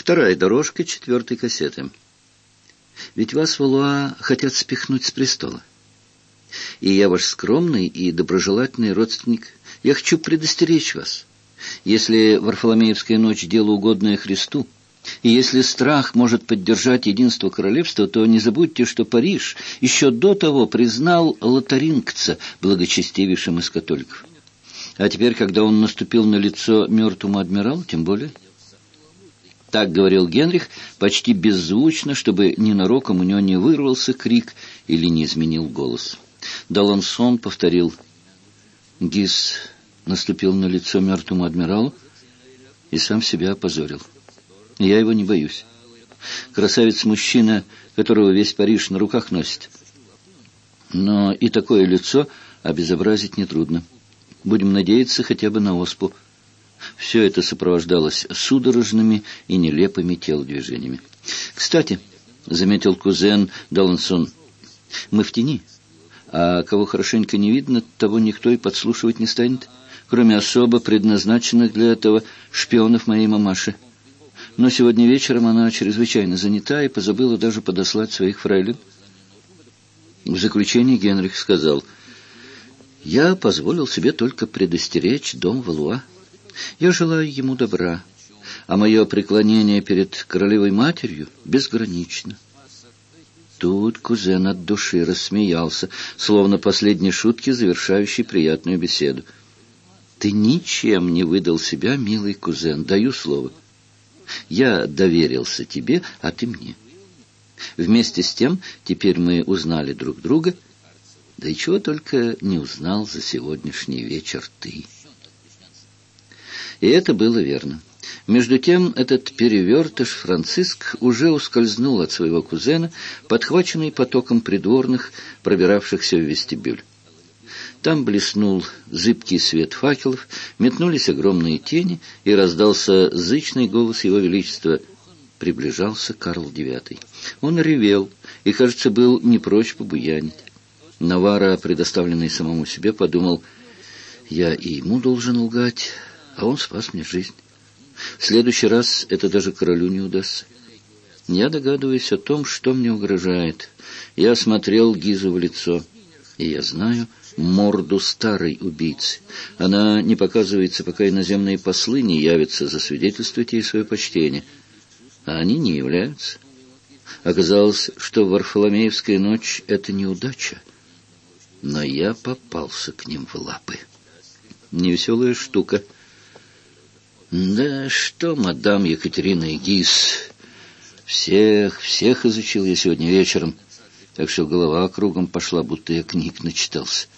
Вторая дорожка 4-й кассеты. Ведь вас, Валуа, хотят спихнуть с престола. И я ваш скромный и доброжелательный родственник. Я хочу предостеречь вас. Если Варфоломеевская ночь — дело угодное Христу, и если страх может поддержать единство королевства, то не забудьте, что Париж еще до того признал лотарингца благочестивейшим из католиков. А теперь, когда он наступил на лицо мертвому адмиралу, тем более. Так говорил Генрих почти беззвучно, чтобы ненароком у него не вырвался крик или не изменил голос. Далансон повторил: Гиз наступил на лицо мертвому адмиралу и сам себя опозорил. Я его не боюсь. Красавец-мужчина, которого весь Париж на руках носит. Но и такое лицо обезобразить нетрудно. Будем надеяться хотя бы на оспу. Все это сопровождалось судорожными и нелепыми телодвижениями. «Кстати», — заметил кузен Далансон, — «мы в тени, а кого хорошенько не видно, того никто и подслушивать не станет, кроме особо предназначенных для этого шпионов моей мамаши. Но сегодня вечером она чрезвычайно занята и позабыла даже подослать своих фрейлин». В заключение Генрих сказал: «Я позволил себе только предостеречь дом Валуа. Я желаю ему добра, а мое преклонение перед королевой-матерью безгранично». Тут кузен от души рассмеялся, словно последней шутки, завершающей приятную беседу. «Ты ничем не выдал себя, милый кузен, даю слово. Я доверился тебе, а ты мне. Вместе с тем теперь мы узнали друг друга, да и чего только не узнал за сегодняшний вечер ты». И это было верно. Между тем этот перевертыш Франциск уже ускользнул от своего кузена, подхваченный потоком придворных, пробиравшихся в вестибюль. Там блеснул зыбкий свет факелов, метнулись огромные тени, и раздался зычный голос его величества. Приближался Карл IX. Он ревел и, кажется, был не прочь побуянить. Наварро, предоставленный самому себе, подумал: «Я и ему должен лгать, а он спас мне жизнь. В следующий раз это даже королю не удастся. Я догадываюсь о том, что мне угрожает. Я смотрел Гизу в лицо, и я знаю морду старой убийцы. Она не показывается, пока иноземные послы не явятся засвидетельствовать ей свое почтение. А они не являются. Оказалось, что Варфоломеевская ночь — это неудача. Но я попался к ним в лапы. Невеселая штука. Да что, мадам Екатерина и Гиз, всех изучил я сегодня вечером, так что голова кругом пошла, будто я книг начитался».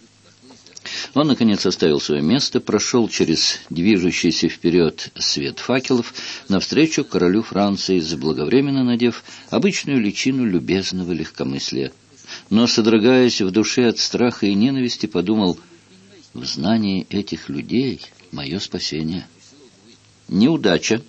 Он, наконец, оставил свое место, прошел через движущийся вперед свет факелов навстречу королю Франции, заблаговременно надев обычную личину любезного легкомыслия. Но, содрогаясь в душе от страха и ненависти, подумал: в знании этих людей мое спасение. Неудача.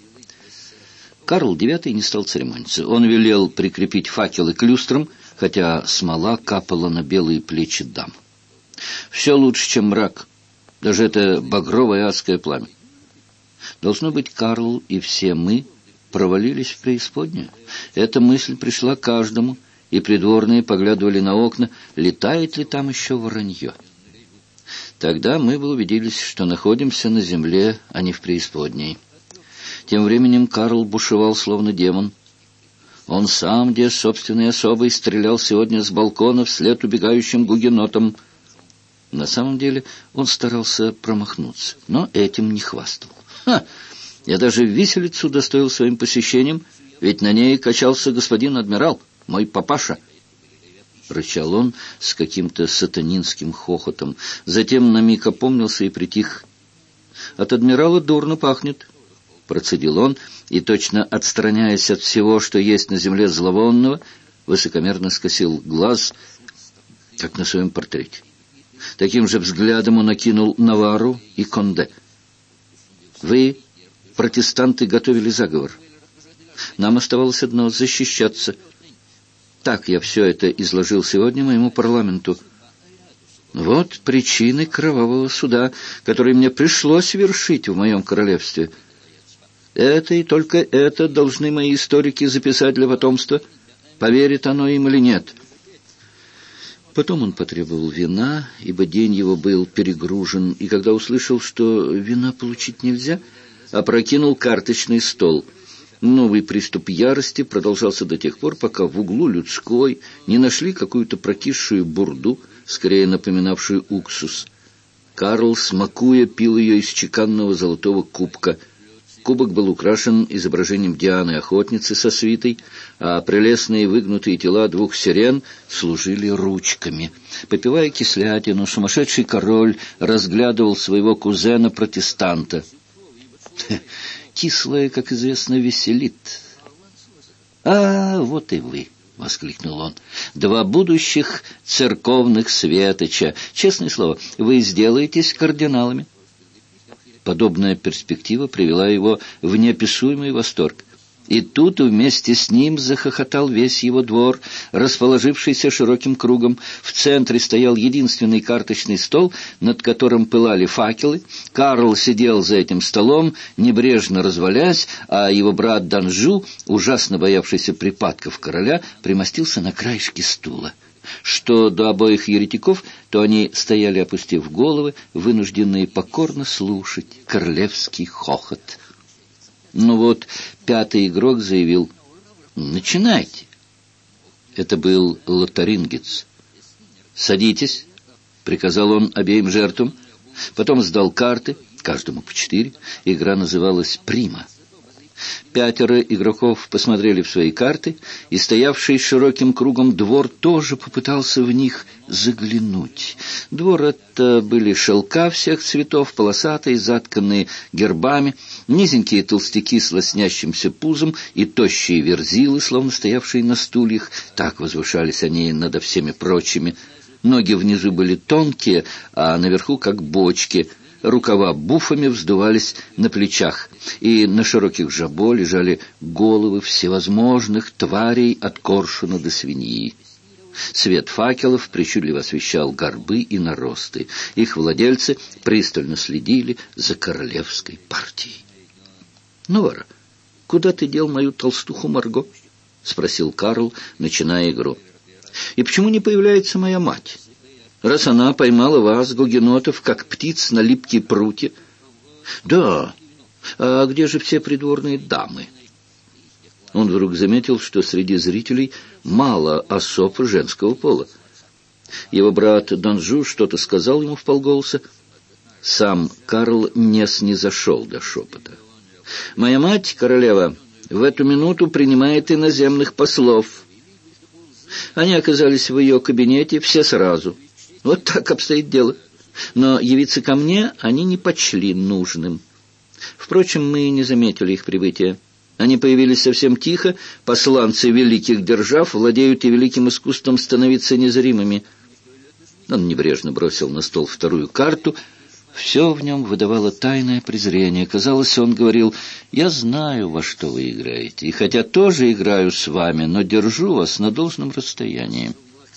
Карл IX не стал церемониться. Он велел прикрепить факелы к люстрам, хотя смола капала на белые плечи дам. Все лучше, чем мрак, даже это багровое адское пламя. Должно быть, Карл и все мы провалились в преисподнюю. Эта мысль пришла каждому, и придворные поглядывали на окна, летает ли там еще воронье. Тогда мы бы убедились, что находимся на земле, а не в преисподней. Тем временем Карл бушевал, словно демон. Он сам, где собственной особой, стрелял сегодня с балкона вслед убегающим гугенотам. На самом деле он старался промахнуться, но этим не хвастал. Я даже виселицу достоил своим посещением, ведь на ней качался господин адмирал, мой папаша. Рычал он с каким-то сатанинским хохотом. Затем на миг опомнился и притих. «От адмирала дурно пахнет», — процедил он, и, точно отстраняясь от всего, что есть на земле зловонного, высокомерно скосил глаз, как на своем портрете. Таким же взглядом он окинул Наварру и Конде. «Вы, протестанты, готовили заговор. Нам оставалось одно — защищаться. Так я все это изложил сегодня моему парламенту. Вот причины кровавого суда, который мне пришлось вершить в моем королевстве. Это и только это должны мои историки записать для потомства, поверит оно им или нет. Потом он потребовал вина, ибо день его был перегружен, и когда услышал, что вина получить нельзя, опрокинул карточный стол. Новый приступ ярости продолжался до тех пор, пока в углу людской не нашли какую-то прокисшую бурду, скорее напоминавшую уксус. Карл, смакуя, пил ее из чеканного золотого кубка. Кубок был украшен изображением Дианы-охотницы со свитой, а прелестные выгнутые тела двух сирен служили ручками. Попивая кислятину, сумасшедший король разглядывал своего кузена-протестанта. «Кислое, как известно, веселит». «А, вот и вы!» — воскликнул он. «Два будущих церковных светоча. Честное слово, вы сделаетесь кардиналами». Подобная перспектива привела его в неописуемый восторг. И тут вместе с ним захохотал весь его двор, расположившийся широким кругом. В центре стоял единственный карточный стол, над которым пылали факелы. Карл сидел за этим столом, небрежно развалясь, а его брат Данжу, ужасно боявшийся припадков короля, примостился на краешке стула. Что до обоих еретиков, то они стояли, опустив головы, вынужденные покорно слушать королевский хохот. Ну вот, пятый игрок заявил: «Начинайте». Это был Лотарингец. «Садитесь», — приказал он обеим жертвам. Потом сдал карты, каждому по 4. Игра называлась «Прима». 5 игроков посмотрели в свои карты, и стоявший широким кругом двор тоже попытался в них заглянуть. Двор — это были шелка всех цветов, полосатые, затканные гербами, низенькие толстяки с лоснящимся пузом и тощие верзилы, словно стоявшие на стульях. Так возвышались они над всеми прочими. Ноги внизу были тонкие, а наверху как бочки. Рукава буфами вздувались на плечах, и на широких жабо лежали головы всевозможных тварей от коршуна до свиньи. Свет факелов причудливо освещал горбы и наросты. Их владельцы пристально следили за королевской партией. «Ну, Вара, куда ты дел мою толстуху Марго?» — спросил Карл, начиная игру. «И почему не появляется моя мать? Раз она поймала вас, гугенотов, как птиц на липкие прутья». «Да, а где же все придворные дамы?» Он вдруг заметил, что среди зрителей мало особ женского пола. Его брат Данжу что-то сказал ему вполголоса. Сам Карл не снизошел до шепота. «Моя мать, королева, в эту минуту принимает иноземных послов. Они оказались в ее кабинете все сразу. Вот так обстоит дело. Но явиться ко мне они не почли нужным. Впрочем, мы не заметили их прибытия. Они появились совсем тихо. Посланцы великих держав владеют и великим искусством становиться незримыми». Он небрежно бросил на стол вторую карту. Все в нем выдавало тайное презрение. Казалось, он говорил: «Я знаю, во что вы играете, и хотя тоже играю с вами, но держу вас на должном расстоянии».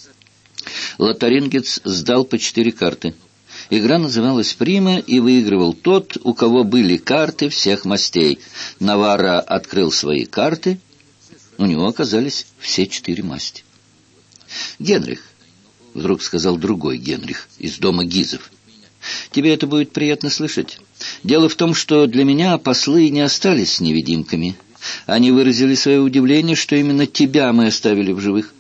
Лотарингец сдал по 4 карты. Игра называлась «Прима», и выигрывал тот, у кого были карты всех мастей. Наварра открыл свои карты. У него оказались все 4 масти. «Генрих», — вдруг сказал другой Генрих из дома Гизов, — «тебе это будет приятно слышать. Дело в том, что для меня послы не остались невидимками. Они выразили свое удивление, что именно тебя мы оставили в живых.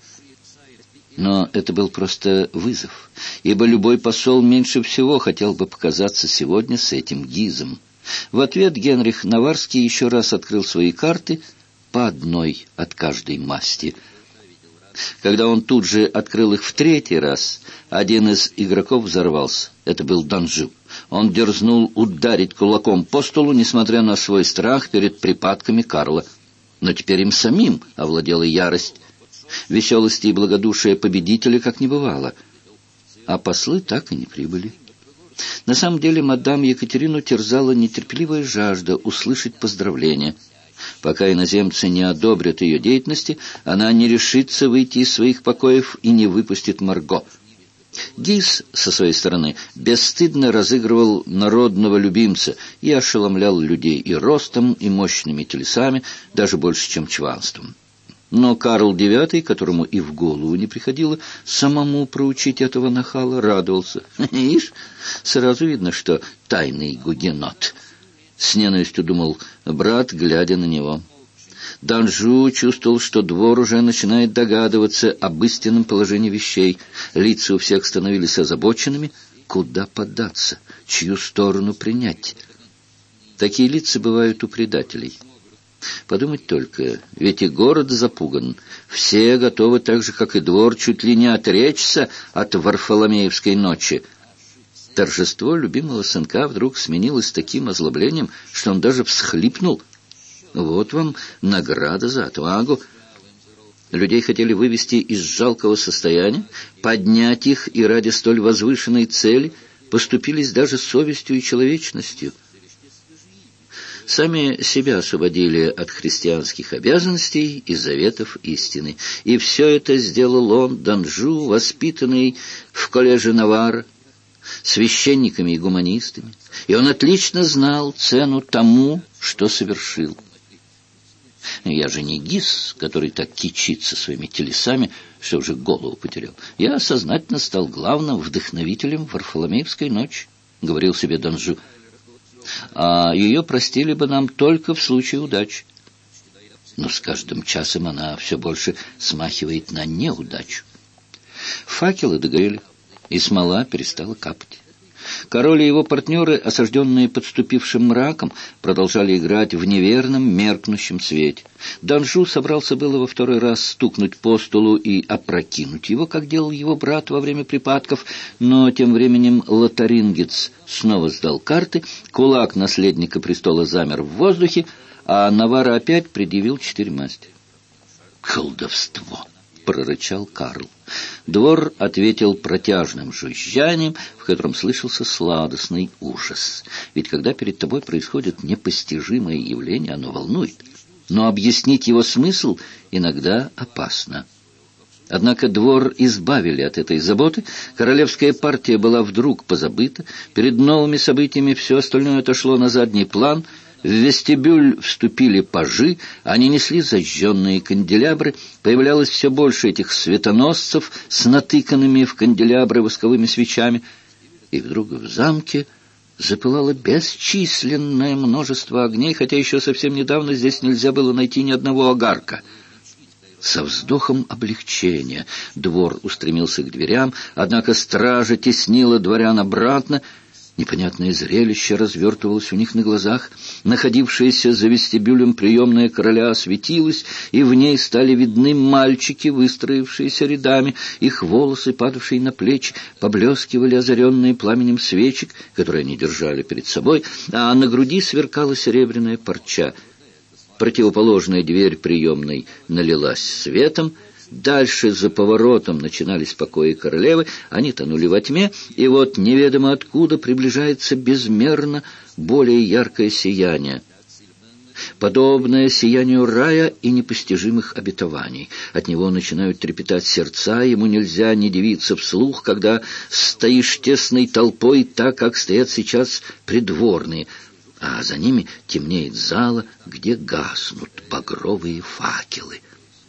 Но это был просто вызов, ибо любой посол меньше всего хотел бы показаться сегодня с этим Гизом». В ответ Генрих Наварский еще раз открыл свои карты, по одной от каждой масти. Когда он тут же открыл их в 3-й раз, один из игроков взорвался. Это был Данжу. Он дерзнул ударить кулаком по столу, несмотря на свой страх перед припадками Карла. Но теперь им самим овладела ярость. Веселости и благодушия победителя как не бывало. А послы так и не прибыли. На самом деле мадам Екатерину терзала нетерпеливая жажда услышать поздравления. Пока иноземцы не одобрят ее деятельности, она не решится выйти из своих покоев и не выпустит Марго. Гис, со своей стороны, бесстыдно разыгрывал народного любимца и ошеломлял людей и ростом, и мощными телесами, даже больше, чем чванством. Но Карл IX, которому и в голову не приходило самому проучить этого нахала, радовался. Ишь, сразу видно, что тайный гугенот. С ненавистью думал брат, глядя на него. Данжу чувствовал, что двор уже начинает догадываться об истинном положении вещей. Лица у всех становились озабоченными. Куда податься? Чью сторону принять? Такие лица бывают у предателей. Подумать только, ведь и город запуган. Все готовы так же, как и двор, чуть ли не отречься от Варфоломеевской ночи. Торжество любимого сынка вдруг сменилось таким озлоблением, что он даже всхлипнул. Вот вам награда за отвагу. Людей хотели вывести из жалкого состояния, поднять их, и ради столь возвышенной цели поступились даже совестью и человечностью. Сами себя освободили от христианских обязанностей и заветов истины. И все это сделал он, Данжу, воспитанный в коллеже Наварра, священниками и гуманистами. И он отлично знал цену тому, что совершил. Я же не Гис, который так кичится своими телесами, что уже голову потерял. Я сознательно стал главным вдохновителем Варфоломеевской ночи, — говорил себе Данжу. А ее простили бы нам только в случае удачи. Но с каждым часом она все больше смахивает на неудачу. Факелы догорели, и смола перестала капать. Король и его партнеры, осажденные подступившим мраком, продолжали играть в неверном, меркнущем свете. Данжу собрался было во второй раз стукнуть по столу и опрокинуть его, как делал его брат во время припадков, но тем временем лотарингец снова сдал карты, кулак наследника престола замер в воздухе, а Наварра опять предъявил 4 масти. «Колдовство!» — прорычал Карл. Двор ответил протяжным жужжанием, в котором слышался сладостный ужас. Ведь когда перед тобой происходит непостижимое явление, оно волнует. Но объяснить его смысл иногда опасно. Однако двор избавили от этой заботы, королевская партия была вдруг позабыта, перед новыми событиями все остальное отошло на задний план. В вестибюль вступили пажи, они несли зажженные канделябры, появлялось все больше этих светоносцев с натыканными в канделябры восковыми свечами, и вдруг в замке запылало бесчисленное множество огней, хотя еще совсем недавно здесь нельзя было найти ни одного огарка. Со вздохом облегчения двор устремился к дверям, однако стража теснила дворян обратно. Непонятное зрелище развертывалось у них на глазах. Находившаяся за вестибюлем приемная короля осветилась, и в ней стали видны мальчики, выстроившиеся рядами. Их волосы, падавшие на плечи, поблескивали озаренные пламенем свечек, которые они держали перед собой, а на груди сверкала серебряная парча. Противоположная дверь приемной налилась светом. Дальше за поворотом начинались покои королевы, они тонули во тьме, и вот неведомо откуда приближается безмерно более яркое сияние, подобное сиянию рая и непостижимых обетований. От него начинают трепетать сердца, ему нельзя не дивиться вслух, когда стоишь тесной толпой, так, как стоят сейчас придворные, а за ними темнеет зала, где гаснут багровые факелы.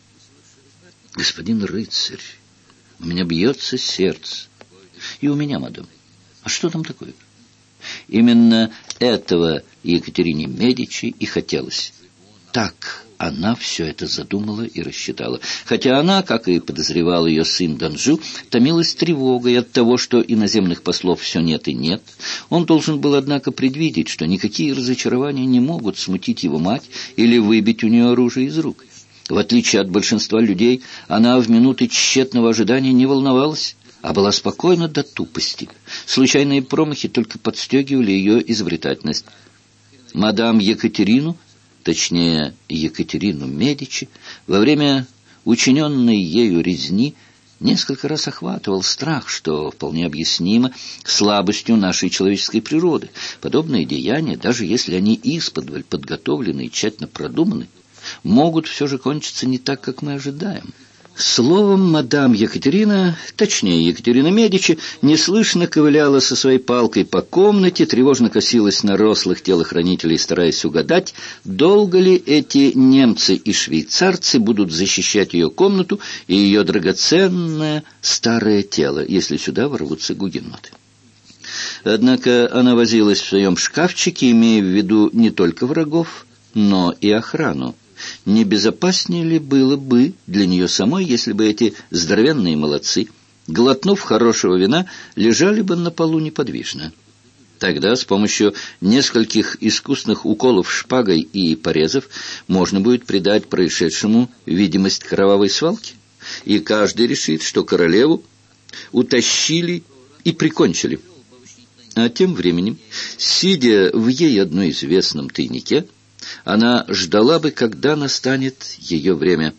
«Господин рыцарь, у меня бьется сердце. И у меня, мадам. А что там такое?» Именно этого Екатерине Медичи и хотелось. Так она все это задумала и рассчитала. Хотя она, как и подозревал ее сын Данжу, томилась тревогой от того, что иноземных послов все нет и нет. Он должен был, однако, предвидеть, что никакие разочарования не могут смутить его мать или выбить у нее оружие из рук. В отличие от большинства людей, она в минуты тщетного ожидания не волновалась, а была спокойна до тупости. Случайные промахи только подстегивали ее изобретательность. Мадам Екатерину, точнее Екатерину Медичи, во время учиненной ею резни несколько раз охватывал страх, что вполне объяснимо слабостью нашей человеческой природы. Подобные деяния, даже если они исподволь подготовлены и тщательно продуманы, могут все же кончиться не так, как мы ожидаем. Словом, мадам Екатерина, точнее Екатерина Медичи, неслышно ковыляла со своей палкой по комнате, тревожно косилась на рослых телохранителей, стараясь угадать, долго ли эти немцы и швейцарцы будут защищать ее комнату и ее драгоценное старое тело, если сюда ворвутся гугеноты. Однако она возилась в своем шкафчике, имея в виду не только врагов, но и охрану. Не безопаснее ли было бы для нее самой, если бы эти здоровенные молодцы, глотнув хорошего вина, лежали бы на полу неподвижно? Тогда с помощью нескольких искусных уколов шпагой и порезов можно будет придать происшедшему видимость кровавой свалки, и каждый решит, что королеву утащили и прикончили. А тем временем, сидя в ей одной известном тайнике, она ждала бы, когда настанет ее время.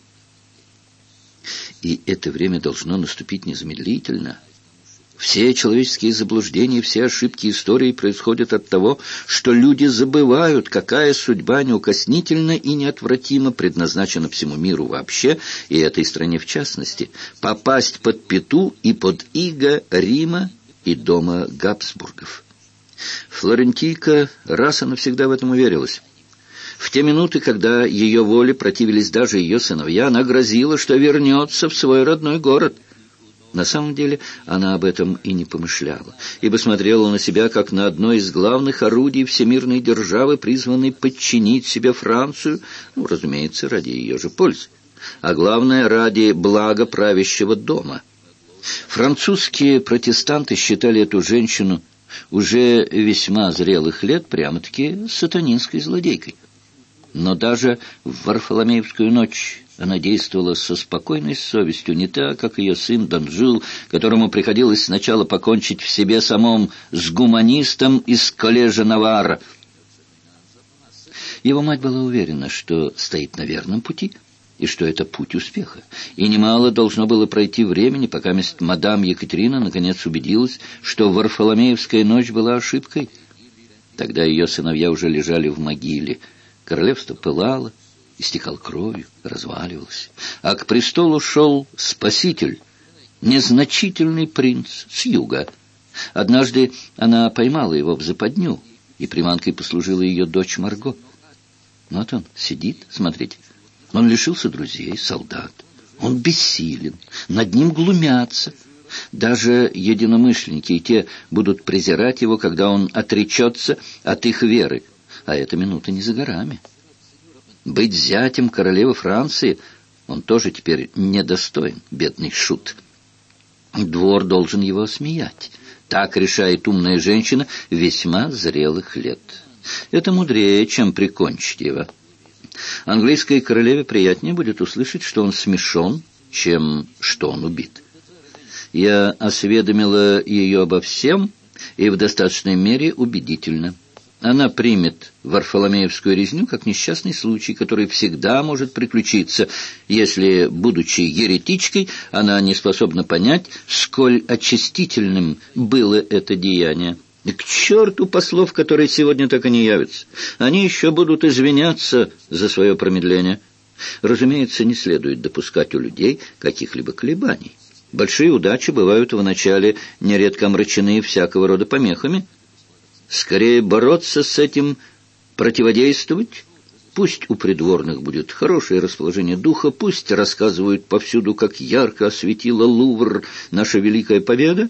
И это время должно наступить незамедлительно. Все человеческие заблуждения, все ошибки истории происходят от того, что люди забывают, какая судьба неукоснительна и неотвратимо предназначена всему миру вообще, и этой стране в частности, попасть под пяту и под иго Рима и дома Габсбургов. Флорентийка раз и навсегда в этом уверилась. В те минуты, когда ее воле противились даже ее сыновья, она грозила, что вернется в свой родной город. На самом деле она об этом и не помышляла, ибо смотрела на себя как на одно из главных орудий всемирной державы, призванной подчинить себе Францию, разумеется, ради ее же пользы, а главное, ради блага правящего дома. Французские протестанты считали эту женщину уже весьма зрелых лет прямо-таки сатанинской злодейкой. Но даже в Варфоломеевскую ночь она действовала со спокойной совестью, не так, как ее сын Данжил, которому приходилось сначала покончить в себе самом с гуманистом из коллежа Наварра. Его мать была уверена, что стоит на верном пути, и что это путь успеха. И немало должно было пройти времени, пока мадам Екатерина наконец убедилась, что Варфоломеевская ночь была ошибкой. Тогда ее сыновья уже лежали в могиле. Королевство пылало, истекало кровью, разваливалось. А к престолу шел спаситель, незначительный принц с юга. Однажды она поймала его в западню, и приманкой послужила ее дочь Марго. Вот он сидит, смотрите. Он лишился друзей, солдат. Он бессилен, над ним глумятся. Даже единомышленники и те будут презирать его, когда он отречется от их веры. А эта минута не за горами. Быть зятем королевы Франции он тоже теперь недостоин, бедный шут. Двор должен его осмеять. Так решает умная женщина весьма зрелых лет. Это мудрее, чем прикончить его. Английской королеве приятнее будет услышать, что он смешон, чем что он убит. Я осведомила ее обо всем, и в достаточной мере убедительно. Она примет Варфоломеевскую резню как несчастный случай, который всегда может приключиться, если, будучи еретичкой, она не способна понять, сколь очистительным было это деяние. К черту послов, которые сегодня так и не явятся. Они еще будут извиняться за свое промедление. Разумеется, не следует допускать у людей каких-либо колебаний. Большие удачи бывают вначале нередко омрачены всякого рода помехами. Скорее бороться с этим, противодействовать. Пусть у придворных будет хорошее расположение духа, пусть рассказывают повсюду, как ярко осветила Лувр наша великая победа.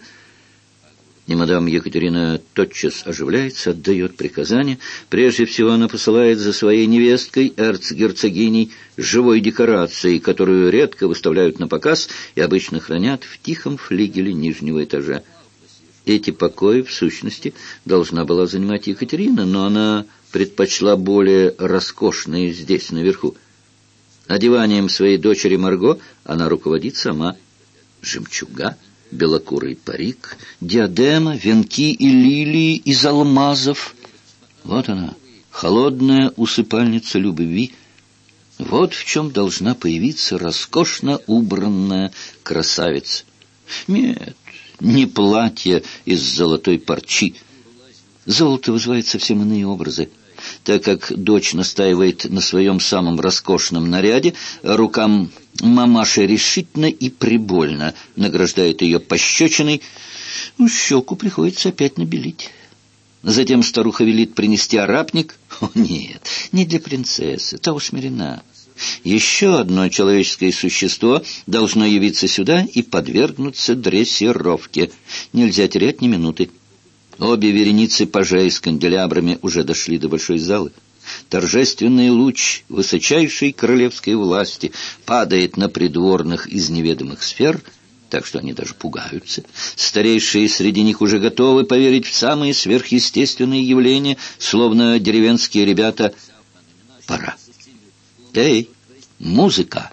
И мадам Екатерина тотчас оживляется, отдает приказания. Прежде всего она посылает за своей невесткой, эрцгерцогиней, живой декорацией, которую редко выставляют на показ и обычно хранят в тихом флигеле нижнего этажа. Эти покои, в сущности, должна была занимать Екатерина, но она предпочла более роскошные здесь, наверху. Одеванием своей дочери Марго она руководит сама. Жемчуга, белокурый парик, диадема, венки и лилии из алмазов. Вот она, холодная усыпальница любви. Вот в чем должна появиться роскошно убранная красавица. Нет, не платье из золотой парчи. Золото вызывает совсем иные образы. Так как дочь настаивает на своем самом роскошном наряде, рукам мамаши решительно и прибольно награждает ее пощечиной. Щеку приходится опять набелить. Затем старуха велит принести арапник. О, нет, не для принцессы, та усмирена. Еще одно человеческое существо должно явиться сюда и подвергнуться дрессировке. Нельзя терять ни минуты. Обе вереницы пажей с канделябрами уже дошли до большой залы. Торжественный луч высочайшей королевской власти падает на придворных из неведомых сфер, так что они даже пугаются. Старейшие среди них уже готовы поверить в самые сверхъестественные явления, словно деревенские ребята. Пора. Эй, музыка!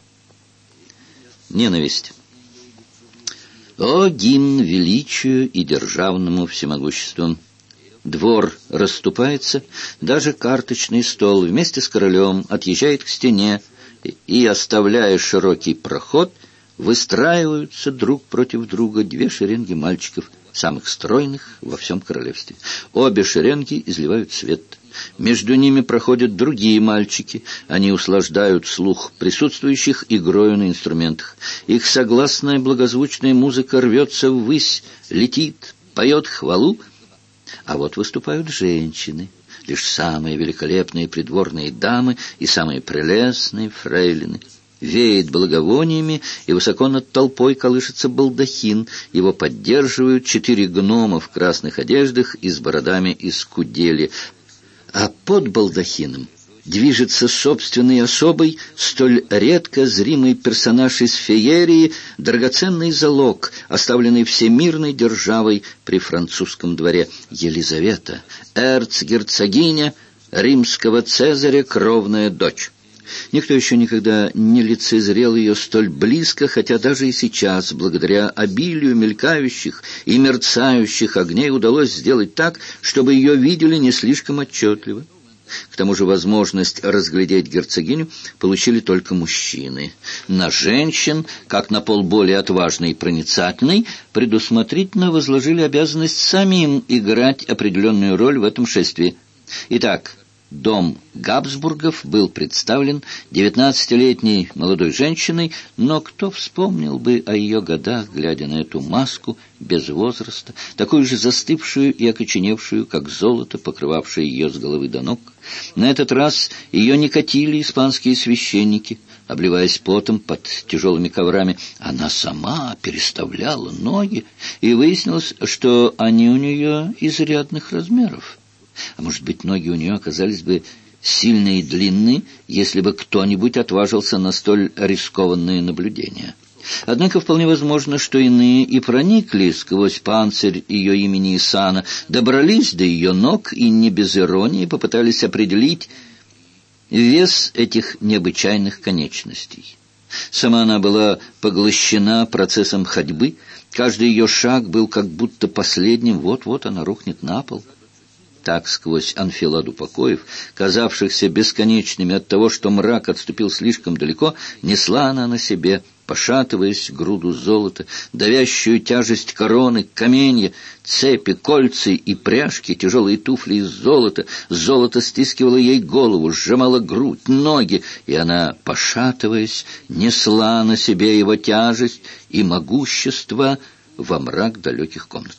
Ненависть. О, гимн величию и державному всемогуществу! Двор расступается, даже карточный стол вместе с королем отъезжает к стене, и, оставляя широкий проход, выстраиваются друг против друга две шеренги мальчиков, самых стройных во всем королевстве. Обе шеренги изливают свет. Между ними проходят другие мальчики. Они услаждают слух присутствующих игрою на инструментах. Их согласная благозвучная музыка рвется ввысь, летит, поет хвалу. А вот выступают женщины, лишь самые великолепные придворные дамы и самые прелестные фрейлины. Веет благовониями, и высоко над толпой колышется балдахин. Его поддерживают 4 гнома в красных одеждах и с бородами из кудели. А под балдахином движется собственной особой, столь редко зримый персонаж из феерии, драгоценный залог, оставленный всемирной державой при французском дворе. Елизавета, эрцгерцогиня римского цезаря, кровная дочь. Никто еще никогда не лицезрел ее столь близко, хотя даже и сейчас, благодаря обилию мелькающих и мерцающих огней, удалось сделать так, чтобы ее видели не слишком отчетливо. К тому же возможность разглядеть герцогиню получили только мужчины. На женщин, как на пол более отважный и проницательный, предусмотрительно возложили обязанность самим играть определенную роль в этом шествии. Итак, дом Габсбургов был представлен 19-летней молодой женщиной, но кто вспомнил бы о ее годах, глядя на эту маску без возраста, такую же застывшую и окоченевшую, как золото, покрывавшее ее с головы до ног. На этот раз ее не катили испанские священники, обливаясь потом под тяжелыми коврами. Она сама переставляла ноги, и выяснилось, что они у нее изрядных размеров. А может быть, ноги у нее оказались бы сильные и длинные, если бы кто-нибудь отважился на столь рискованные наблюдения. Однако вполне возможно, что иные и проникли сквозь панцирь ее имени и сана, добрались до ее ног и не без иронии попытались определить вес этих необычайных конечностей. Сама она была поглощена процессом ходьбы, каждый ее шаг был как будто последним, вот-вот она рухнет на пол. Так сквозь анфиладу покоев, казавшихся бесконечными от того, что мрак отступил слишком далеко, несла она на себе, пошатываясь, груду золота, давящую тяжесть короны, каменья, цепи, кольца и пряжки, тяжелые туфли из золота. Золото стискивало ей голову, сжимало грудь, ноги, и она, пошатываясь, несла на себе его тяжесть и могущество во мрак далеких комнат.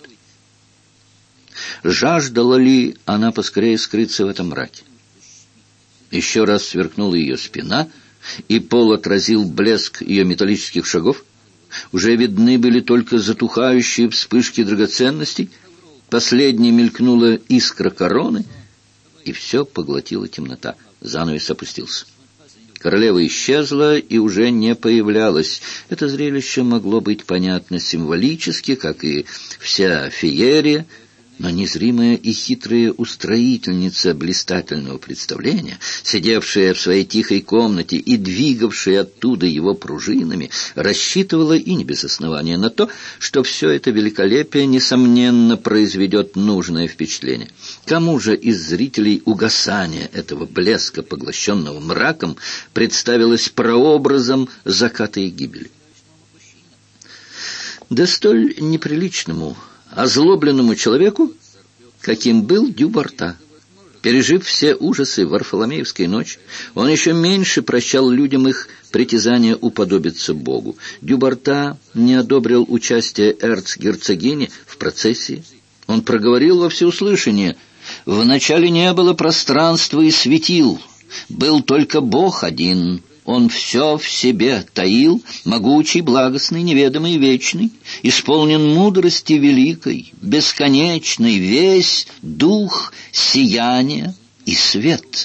Жаждала ли она поскорее скрыться в этом мраке? Еще раз сверкнула ее спина, и пол отразил блеск ее металлических шагов. Уже видны были только затухающие вспышки драгоценностей. Последней мелькнула искра короны, и все поглотила темнота. Занавес опустился. Королева исчезла и уже не появлялась. Это зрелище могло быть понятно символически, как и вся феерия, но незримая и хитрая устроительница блистательного представления, сидевшая в своей тихой комнате и двигавшая оттуда его пружинами, рассчитывала, и не без основания, на то, что все это великолепие, несомненно, произведет нужное впечатление. Кому же из зрителей угасание этого блеска, поглощенного мраком, представилось прообразом заката и гибели? Да столь неприличному, озлобленному человеку, каким был Дю Барта. Пережив все ужасы Варфоломеевской ночи, он еще меньше прощал людям их притязание уподобиться Богу. Дюбарта не одобрил участие эрцгерцогини в процессии. Он проговорил во всеуслышание: «Вначале не было пространства и светил, был только Бог один». Он все в себе таил, могучий, благостный, неведомый, вечный, исполнен мудрости великой, бесконечный, весь дух, сияние и свет.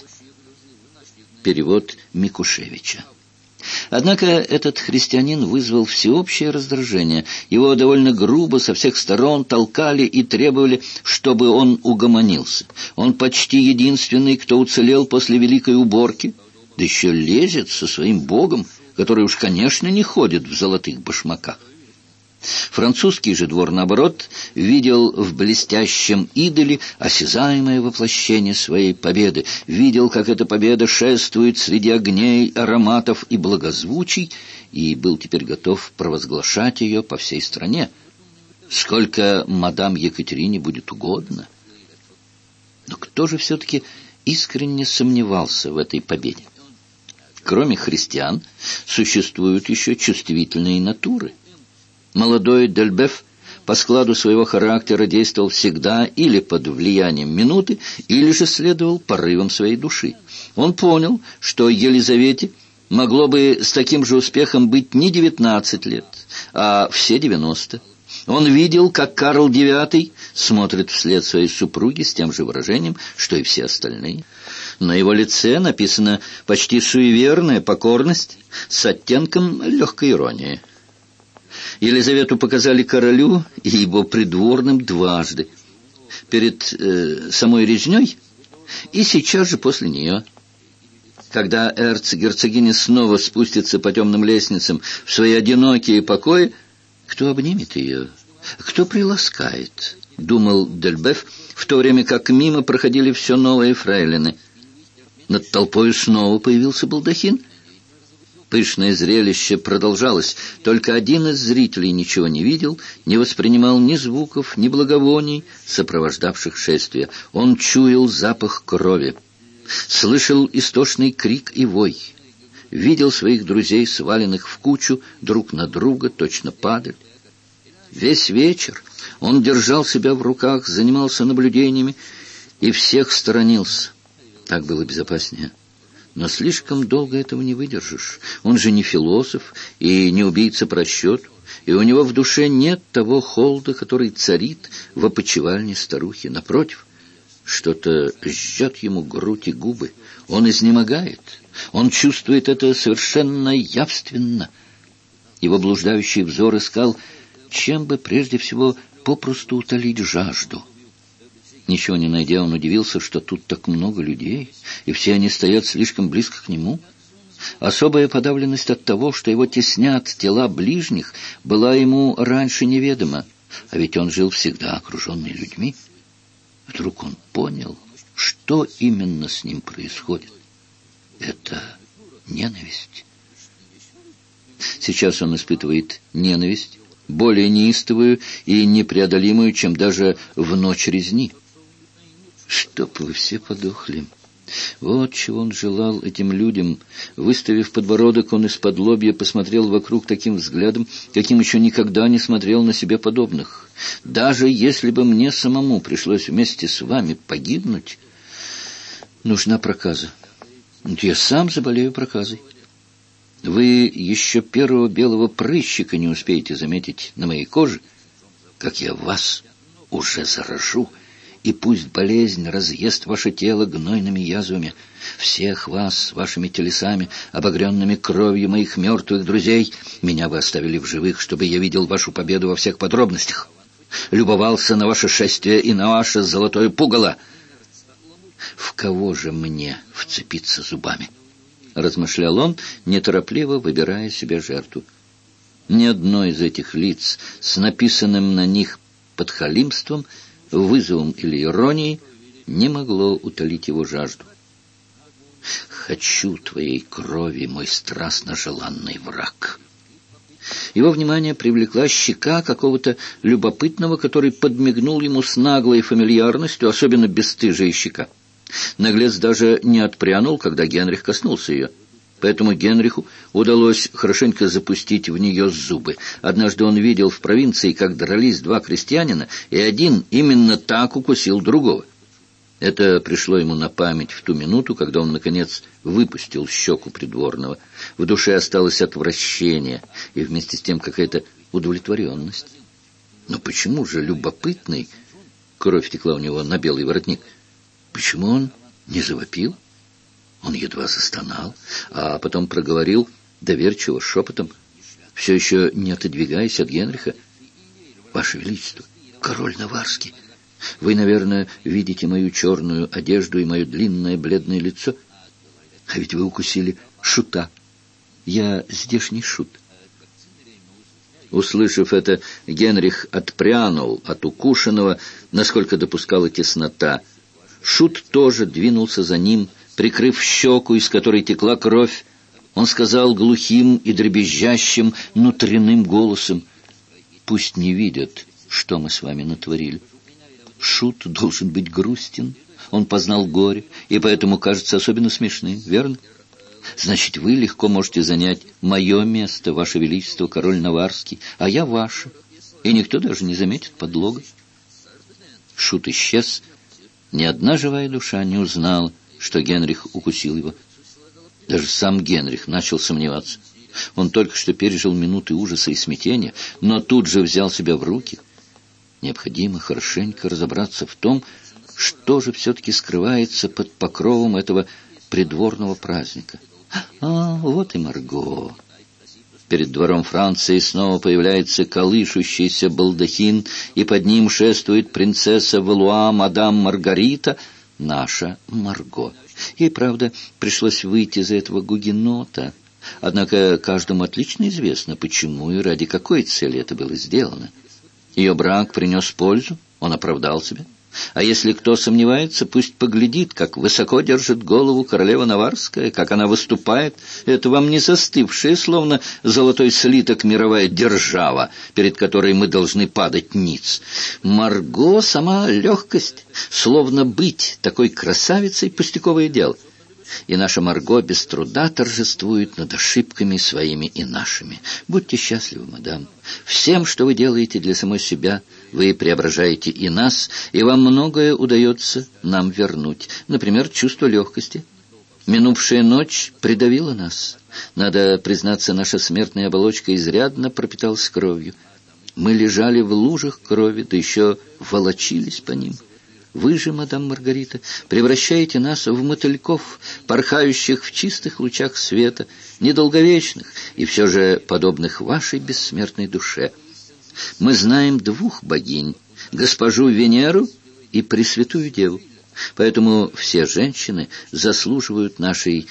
Перевод Микушевича. Однако этот христианин вызвал всеобщее раздражение. Его довольно грубо со всех сторон толкали и требовали, чтобы он угомонился. Он почти единственный, кто уцелел после великой уборки, да еще лезет со своим богом, который уж, конечно, не ходит в золотых башмаках. Французский же двор, наоборот, видел в блестящем идоле осязаемое воплощение своей победы, видел, как эта победа шествует среди огней, ароматов и благозвучий, и был теперь готов провозглашать ее по всей стране, сколько мадам Екатерине будет угодно. Но кто же все-таки искренне сомневался в этой победе? Кроме христиан, существуют еще чувствительные натуры. Молодой Дельбеф по складу своего характера действовал всегда или под влиянием минуты, или же следовал порывам своей души. Он понял, что Елизавете могло бы с таким же успехом быть не 19 лет, а все 90. Он видел, как Карл IX смотрит вслед своей супруги с тем же выражением, что и все остальные. На его лице написана почти суеверная покорность с оттенком легкой иронии. Елизавету показали королю и его придворным дважды. Перед самой резней и сейчас же после нее. Когда эрцгерцогиня снова спустится по темным лестницам в свои одинокие покои, кто обнимет ее, кто приласкает, думал Дельбеф, в то время как мимо проходили все новые фрейлины. Над толпой снова появился балдахин. Пышное зрелище продолжалось. Только один из зрителей ничего не видел, не воспринимал ни звуков, ни благовоний, сопровождавших шествие. Он чуял запах крови, слышал истошный крик и вой, видел своих друзей, сваленных в кучу, друг на друга, точно падаль. Весь вечер он держал себя в руках, занимался наблюдениями и всех сторонился. Так было безопаснее. Но слишком долго этого не выдержишь. Он же не философ и не убийца по расчету, и у него в душе нет того холода, который царит в опочивальне старухи. Напротив, что-то жжет ему грудь и губы. Он изнемогает. Он чувствует это совершенно явственно. Его блуждающий взор искал, чем бы прежде всего попросту утолить жажду. Ничего не найдя, он удивился, что тут так много людей, и все они стоят слишком близко к нему. Особая подавленность от того, что его теснят тела ближних, была ему раньше неведома, а ведь он жил всегда окруженный людьми. Вдруг он понял, что именно с ним происходит. Это ненависть. Сейчас он испытывает ненависть, более неистовую и непреодолимую, чем даже в ночь резни. Чтоб вы все подохли. Вот чего он желал этим людям. Выставив подбородок, он исподлобья посмотрел вокруг таким взглядом, каким еще никогда не смотрел на себе подобных. Даже если бы мне самому пришлось вместе с вами погибнуть, нужна проказа. Я сам заболею проказой. Вы еще первого белого прыщика не успеете заметить на моей коже, как я вас уже заражу, и пусть болезнь разъест ваше тело гнойными язвами. Всех вас с вашими телесами, обогренными кровью моих мертвых друзей, меня вы оставили в живых, чтобы я видел вашу победу во всех подробностях, любовался на ваше шествие и на ваше золотое пугало. В кого же мне вцепиться зубами? Размышлял он, неторопливо выбирая себе жертву. Ни одно из этих лиц с написанным на них подхалимством, вызовом или иронией не могло утолить его жажду. «Хочу твоей крови, мой страстно желанный враг». Его внимание привлекла щека какого-то любопытного, который подмигнул ему с наглой фамильярностью, особенно бесстыжая щека. Наглец даже не отпрянул, когда Генрих коснулся ее. Поэтому Генриху удалось хорошенько запустить в нее зубы. Однажды он видел в провинции, как дрались два крестьянина, и один именно так укусил другого. Это пришло ему на память в ту минуту, когда он, наконец, выпустил щеку придворного. В душе осталось отвращение и вместе с тем какая-то удовлетворенность. Но почему же любопытный, кровь текла у него на белый воротник, почему он не завопил? Он едва застонал, а потом проговорил доверчиво шепотом, все еще не отодвигаясь от Генриха: «Ваше Величество, король Наварский, вы, наверное, видите мою черную одежду и мое длинное бледное лицо. А ведь вы укусили шута. Я здешний шут». Услышав это, Генрих отпрянул от укушенного, насколько допускала теснота. Шут тоже двинулся за ним, прикрыв щеку, из которой текла кровь. Он сказал глухим и дребезжащим внутренним голосом: «Пусть не видят, что мы с вами натворили. Шут должен быть грустен. Он познал горе, и поэтому кажется особенно смешным, верно? Значит, вы легко можете занять мое место, Ваше Величество, король Наварский, а я ваше, и никто даже не заметит подлога». Шут исчез. Ни одна живая душа не узнала, что Генрих укусил его. Даже сам Генрих начал сомневаться. Он только что пережил минуты ужаса и смятения, но тут же взял себя в руки. Необходимо хорошенько разобраться в том, что же все-таки скрывается под покровом этого придворного праздника. Вот и Марго. Перед двором Франции снова появляется колышущийся балдахин, и под ним шествует принцесса Валуа, мадам Маргарита, наша Марго. Ей, правда, пришлось выйти за этого гугенота. Однако каждому отлично известно, почему и ради какой цели это было сделано. Ее брак принес пользу, он оправдал себя. А если кто сомневается, пусть поглядит, как высоко держит голову королева Наварская, как она выступает. Это вам не застывшая, словно золотой слиток, мировая держава, перед которой мы должны падать ниц. Марго — сама легкость, словно быть такой красавицей — пустяковое дело. И наша Марго без труда торжествует над ошибками своими и нашими. Будьте счастливы, мадам. Всем, что вы делаете для самой себя, вы преображаете и нас, и вам многое удается нам вернуть. Например, чувство легкости. Минувшая ночь придавила нас. Надо признаться, наша смертная оболочка изрядно пропиталась кровью. Мы лежали в лужах крови, да еще волочились по ним. Вы же, мадам Маргарита, превращаете нас в мотыльков, порхающих в чистых лучах света, недолговечных и все же подобных вашей бессмертной душе. Мы знаем двух богинь — госпожу Венеру и Пресвятую Деву. Поэтому все женщины заслуживают нашей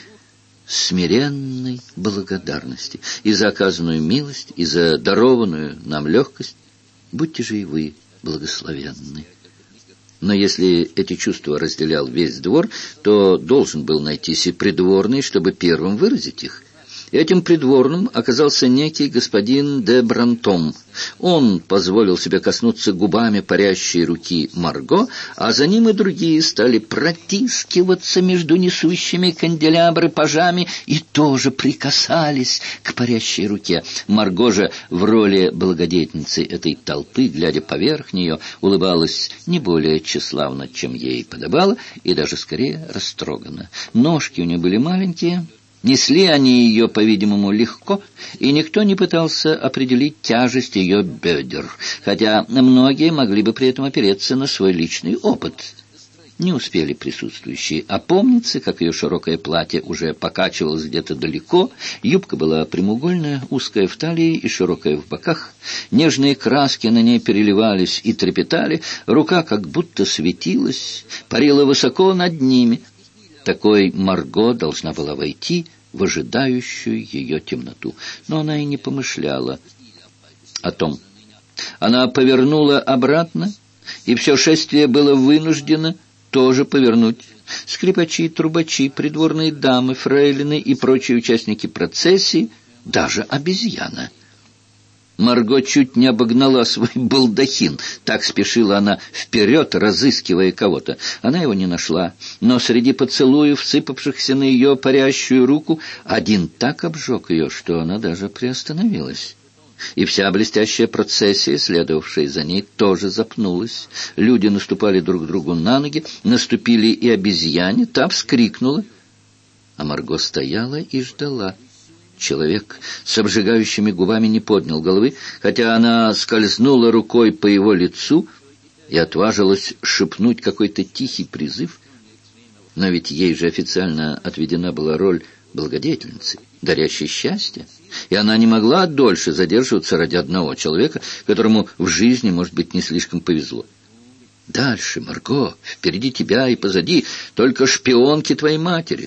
смиренной благодарности и за оказанную милость, и за дарованную нам легкость. Будьте же и вы благословенны. Но если эти чувства разделял весь двор, то должен был найтись и придворный, чтобы первым выразить их. Этим придворным оказался некий господин де Брантом. Он позволил себе коснуться губами парящей руки Марго, а за ним и другие стали протискиваться между несущими канделябры пажами и тоже прикасались к парящей руке. Марго же в роли благодетельницы этой толпы, глядя поверх нее, улыбалась не более тщеславно, чем ей подобало, и даже скорее растроганно. Ножки у нее были маленькие. Несли они ее, по-видимому, легко, и никто не пытался определить тяжесть ее бедер, хотя многие могли бы при этом опереться на свой личный опыт. Не успели присутствующие опомниться, как ее широкое платье уже покачивалось где-то далеко, юбка была прямоугольная, узкая в талии и широкая в боках, нежные краски на ней переливались и трепетали, рука как будто светилась, парила высоко над ними. Такой Марго должна была войти в ожидающую ее темноту. Но она и не помышляла о том. Она повернула обратно, и все шествие было вынуждено тоже повернуть. Скрипачи, трубачи, придворные дамы, фрейлины и прочие участники процессии, даже обезьяна. Марго чуть не обогнала свой балдахин. Так спешила она вперед, разыскивая кого-то. Она его не нашла, но среди поцелуев, сыпавшихся на ее парящую руку, один так обжег ее, что она даже приостановилась. И вся блестящая процессия, следовавшая за ней, тоже запнулась. Люди наступали друг другу на ноги, наступили и обезьяне, та вскрикнула. А Марго стояла и ждала. Человек с обжигающими губами не поднял головы, хотя она скользнула рукой по его лицу и отважилась шепнуть какой-то тихий призыв. Но ведь ей же официально отведена была роль благодетельницы, дарящей счастье, и она не могла дольше задерживаться ради одного человека, которому в жизни, может быть, не слишком повезло. «Дальше, Марго, впереди тебя и позади, только шпионки твоей матери».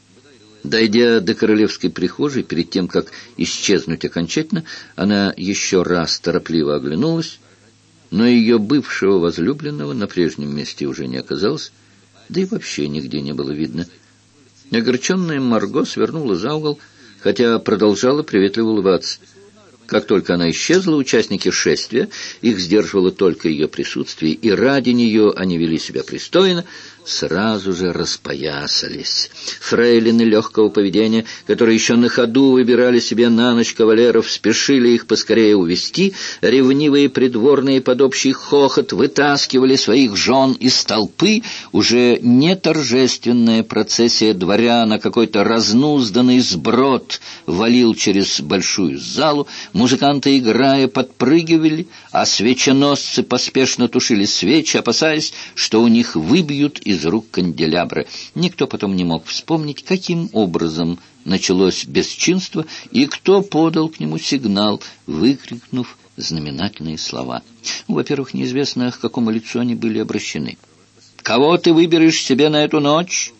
Дойдя до королевской прихожей, перед тем, как исчезнуть окончательно, она еще раз торопливо оглянулась, но ее бывшего возлюбленного на прежнем месте уже не оказалось, да и вообще нигде не было видно. Огорченная Марго свернула за угол, хотя продолжала приветливо улыбаться. Как только она исчезла, участники шествия, их сдерживало только ее присутствие, и ради нее они вели себя пристойно, сразу же распоясались. Фрейлины легкого поведения, которые еще на ходу выбирали себе на ночь кавалеров, спешили их поскорее увести. Ревнивые придворные под общий хохот вытаскивали своих жен из толпы. Уже не торжественная процессия дворян, а какой-то разнузданный сброд валил через большую залу. Музыканты, играя, подпрыгивали, а свеченосцы поспешно тушили свечи, опасаясь, что у них выбьют из рук канделябры. Никто потом не мог вспомнить, каким образом началось бесчинство и кто подал к нему сигнал, выкрикнув знаменательные слова. Во-первых, неизвестно, к какому лицу они были обращены. «Кого ты выберешь себе на эту ночь?»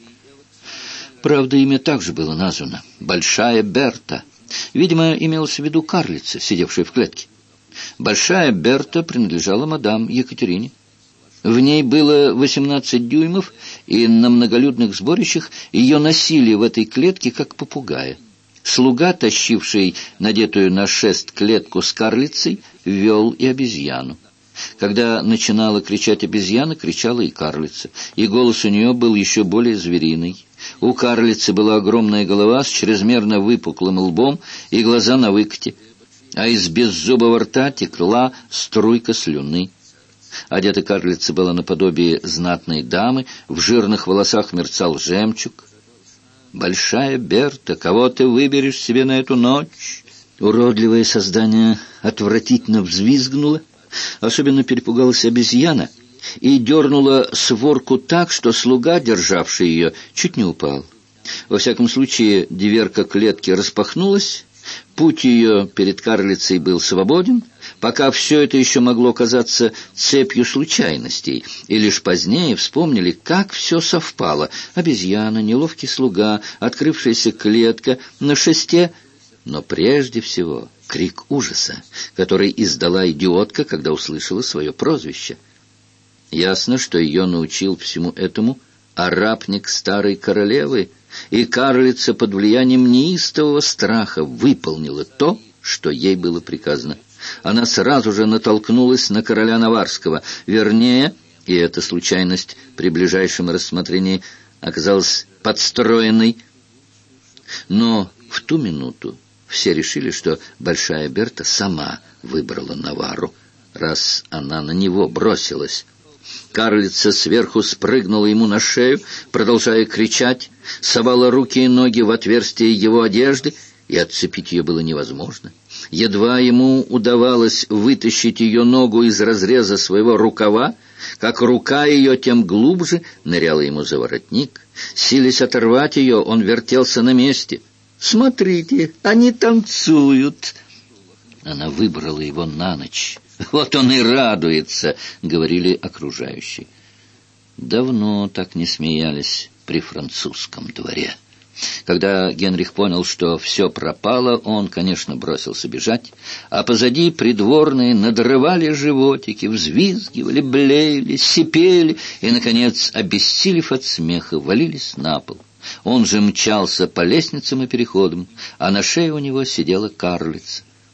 Правда, имя также было названо — Большая Берта. Видимо, имелось в виду карлица, сидевшая в клетке. Большая Берта принадлежала мадам Екатерине. В ней было 18 дюймов, и на многолюдных сборищах ее носили в этой клетке, как попугая. Слуга, тащивший надетую на шест клетку с карлицей, вел и обезьяну. Когда начинала кричать обезьяна, кричала и карлица, и голос у нее был еще более звериный. У карлицы была огромная голова с чрезмерно выпуклым лбом и глаза на выкате, а из беззубого рта текла струйка слюны. Одета карлица была наподобие знатной дамы, в жирных волосах мерцал жемчуг. «Большая Берта, кого ты выберешь себе на эту ночь?» Уродливое создание отвратительно взвизгнуло. Особенно перепугалась обезьяна и дернула сворку так, что слуга, державший ее, чуть не упал. Во всяком случае, дверка клетки распахнулась, путь ее перед карлицей был свободен, пока все это еще могло казаться цепью случайностей, и лишь позднее вспомнили, как все совпало. Обезьяна, неловкий слуга, открывшаяся клетка на шесте, но прежде всего крик ужаса, который издала идиотка, когда услышала свое прозвище. Ясно, что ее научил всему этому арапник старой королевы, и карлица под влиянием неистового страха выполнила то, что ей было приказано. Она сразу же натолкнулась на короля Наварского, вернее, и эта случайность при ближайшем рассмотрении оказалась подстроенной, но в ту минуту все решили, что Большая Берта сама выбрала Навару, раз она на него бросилась. Карлица сверху спрыгнула ему на шею, продолжая кричать, совала руки и ноги в отверстие его одежды, и отцепить ее было невозможно. Едва ему удавалось вытащить ее ногу из разреза своего рукава, как рука ее тем глубже ныряла ему за воротник. Силясь оторвать ее, он вертелся на месте. «Смотрите, они танцуют!» Она выбрала его на ночь. «Вот он и радуется», — говорили окружающие. Давно так не смеялись при французском дворе. Когда Генрих понял, что все пропало, он, конечно, бросился бежать, а позади придворные надрывали животики, взвизгивали, блеяли, сипели и, наконец, обессилев от смеха, валились на пол. Он же мчался по лестницам и переходам, а на шее у него сидела карлица.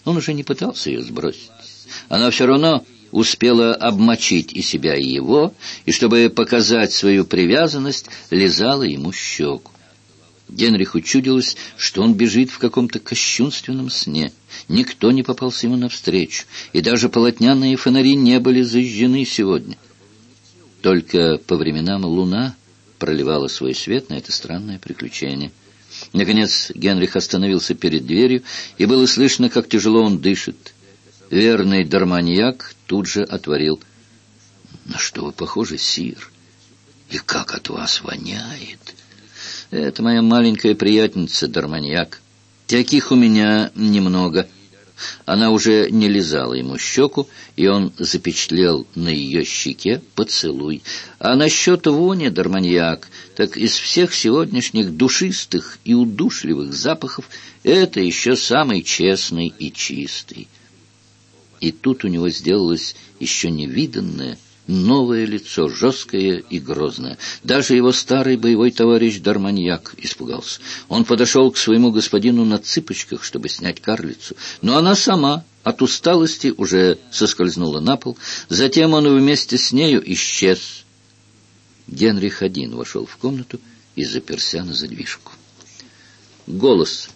Он уже не пытался ее сбросить. Она все равно успела обмочить и себя, и его, и, чтобы показать свою привязанность, лизала ему щеку. Генриху чудилось, что он бежит в каком-то кощунственном сне. Никто не попался ему навстречу, и даже полотняные фонари не были зажжены сегодня. Только по временам луна проливала свой свет на это странное приключение. Наконец Генрих остановился перед дверью, и было слышно, как тяжело он дышит. Верный дарманьяк тут же отворил. «На что вы похожи, сир? И как от вас воняет!» «Это моя маленькая приятельница, дарманьяк. Таких у меня немного». Она уже не лизала ему щеку, и он запечатлел на ее щеке поцелуй. А насчет вони, дарманьяк, так из всех сегодняшних душистых и удушливых запахов это еще самый честный и чистый. И тут у него сделалось еще невиданное, новое лицо, жесткое и грозное. Даже его старый боевой товарищ Дарманьяк испугался. Он подошел к своему господину на цыпочках, чтобы снять карлицу, но она сама от усталости уже соскользнула на пол. Затем он вместе с нею исчез. Генрих один вошел в комнату и заперся на задвижку. Голос.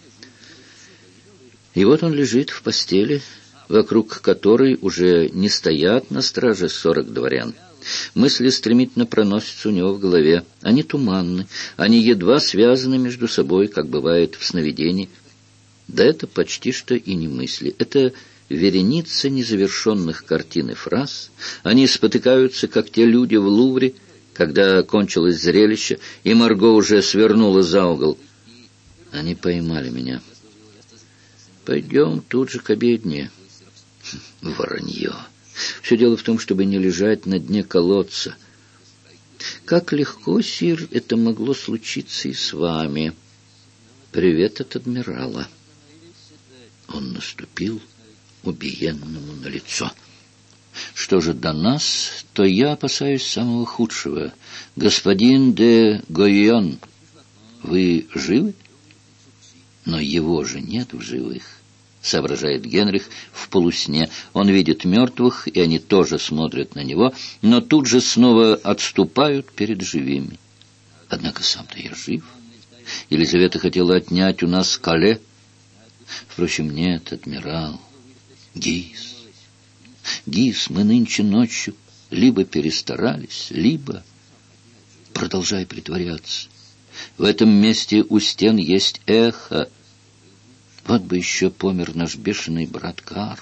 И вот он лежит в постели, вокруг которой уже не стоят на страже 40 дворян. Мысли стремительно проносятся у него в голове. Они туманны, они едва связаны между собой, как бывает в сновидении. Да это почти что и не мысли. Это вереница незавершенных картин и фраз. Они спотыкаются, как те люди в Лувре, когда кончилось зрелище, и Марго уже свернула за угол. Они поймали меня. Пойдем тут же к обедне. Воронье. Все дело в том, чтобы не лежать на дне колодца. Как легко, сир, это могло случиться и с вами. Привет от адмирала. Он наступил убиенному на лицо. Что же до нас, то я опасаюсь самого худшего. Господин де Гойон, вы живы? Но его же нет в живых. Соображает Генрих в полусне. Он видит мертвых, и они тоже смотрят на него, но тут же снова отступают перед живыми. Однако сам-то я жив. Елизавета хотела отнять у нас Кале. Впрочем, нет, адмирал. Гис. Гис, мы нынче ночью либо перестарались, либо... Продолжай притворяться. В этом месте у стен есть эхо. Вот бы еще помер наш бешеный брат Карл.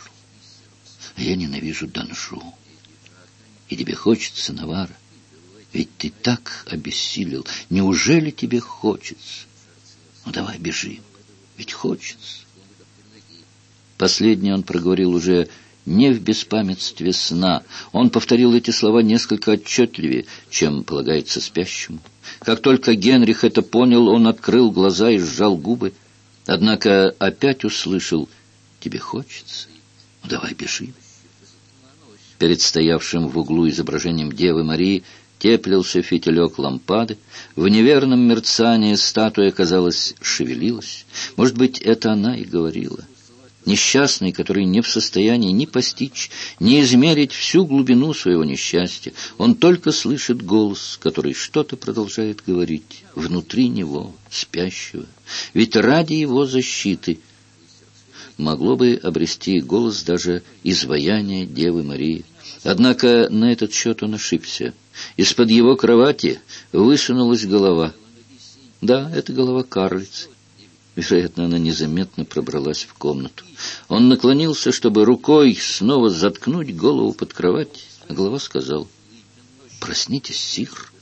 Я ненавижу Данжу. И тебе хочется, Навара? Ведь ты так обессилел. Неужели тебе хочется? Ну, давай бежим. Ведь хочется. Последнее он проговорил уже не в беспамятстве сна. Он повторил эти слова несколько отчетливее, чем полагается спящему. Как только Генрих это понял, он открыл глаза и сжал губы. Однако опять услышал: «Тебе хочется? Ну, давай бежим». Перед стоявшим в углу изображением Девы Марии теплился фитилек лампады. В неверном мерцании статуя, казалось, шевелилась. Может быть, это она и говорила. Несчастный, который не в состоянии ни постичь, ни измерить всю глубину своего несчастья. Он только слышит голос, который что-то продолжает говорить внутри него, спящего. Ведь ради его защиты могло бы обрести голос даже изваяние Девы Марии. Однако на этот счет он ошибся. Из-под его кровати высунулась голова. Да, это голова карлицы. Вероятно, она незаметно пробралась в комнату. Он наклонился, чтобы рукой снова заткнуть голову под кровать, а голова сказала: «Проснитесь, сир».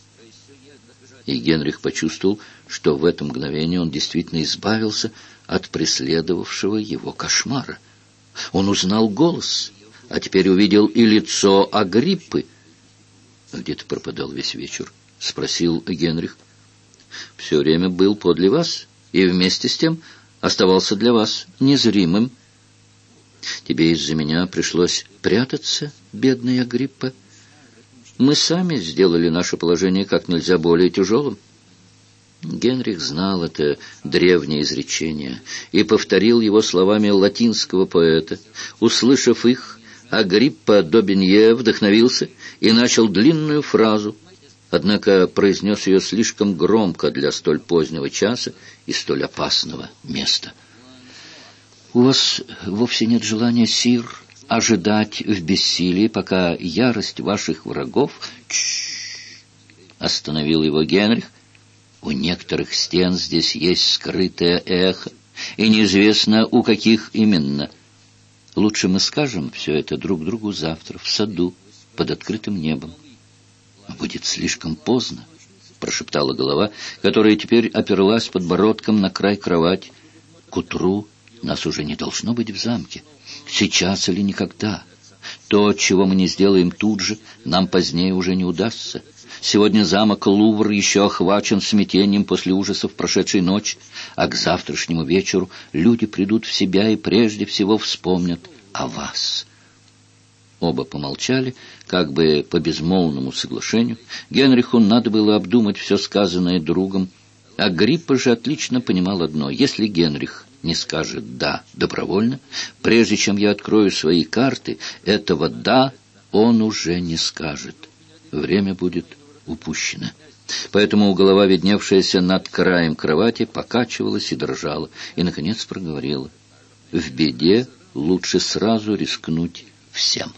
И Генрих почувствовал, что в это мгновение он действительно избавился от преследовавшего его кошмара. Он узнал голос, а теперь увидел и лицо Агриппы. «Где ты пропадал весь вечер?» — спросил Генрих. «Все время был подле вас, и вместе с тем оставался для вас незримым. Тебе из-за меня пришлось прятаться, бедная Агриппа. Мы сами сделали наше положение как нельзя более тяжелым. Генрих знал это древнее изречение и повторил его словами латинского поэта. Услышав их, Агриппа Добинье вдохновился и начал длинную фразу, однако произнес ее слишком громко для столь позднего часа и столь опасного места. «У вас вовсе нет желания, сир, ожидать в бессилии, пока ярость ваших врагов...» Остановил его Генрих. «У некоторых стен здесь есть скрытое эхо, и неизвестно, у каких именно. Лучше мы скажем все это друг другу завтра, в саду, под открытым небом». «Будет слишком поздно», — прошептала голова, которая теперь оперлась подбородком на край кровати. «К утру нас уже не должно быть в замке. Сейчас или никогда. То, чего мы не сделаем тут же, нам позднее уже не удастся. Сегодня замок Лувр еще охвачен смятением после ужасов прошедшей ночи, а к завтрашнему вечеру люди придут в себя и прежде всего вспомнят о вас». Оба помолчали, как бы по безмолвному соглашению. Генриху надо было обдумать все сказанное другом. Агриппа же отлично понимал одно: если Генрих не скажет «да» добровольно, прежде чем я открою свои карты, этого «да» он уже не скажет. Время будет упущено. Поэтому голова, видневшаяся над краем кровати, покачивалась и дрожала, и, наконец, проговорила: «В беде лучше сразу рискнуть всем».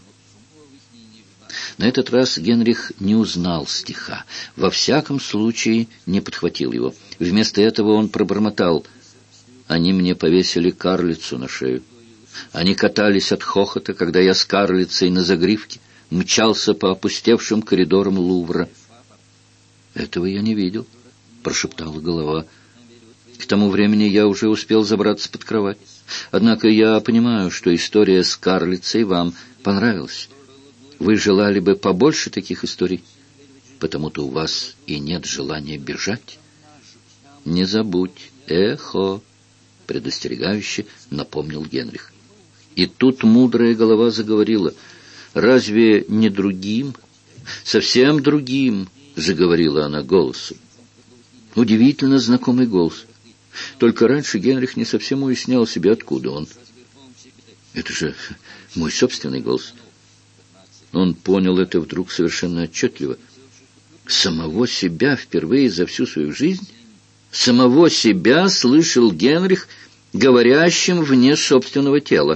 На этот раз Генрих не узнал стиха, во всяком случае не подхватил его. Вместо этого он пробормотал: «Они мне повесили карлицу на шею. Они катались от хохота, когда я с карлицей на загривке мчался по опустевшим коридорам Лувра». «Этого я не видел», — прошептала голова. «К тому времени я уже успел забраться под кровать. Однако я понимаю, что история с карлицей вам понравилась. Вы желали бы побольше таких историй, потому-то у вас и нет желания бежать. Не забудь, эхо», — предостерегающе напомнил Генрих. И тут мудрая голова заговорила: «Разве не другим, совсем другим?» — заговорила она голосом. Удивительно знакомый голос. Только раньше Генрих не совсем уяснял себе, откуда он. «Это же мой собственный голос». Он понял это вдруг совершенно отчетливо. Самого себя впервые за всю свою жизнь, самого себя слышал Генрих говорящим вне собственного тела.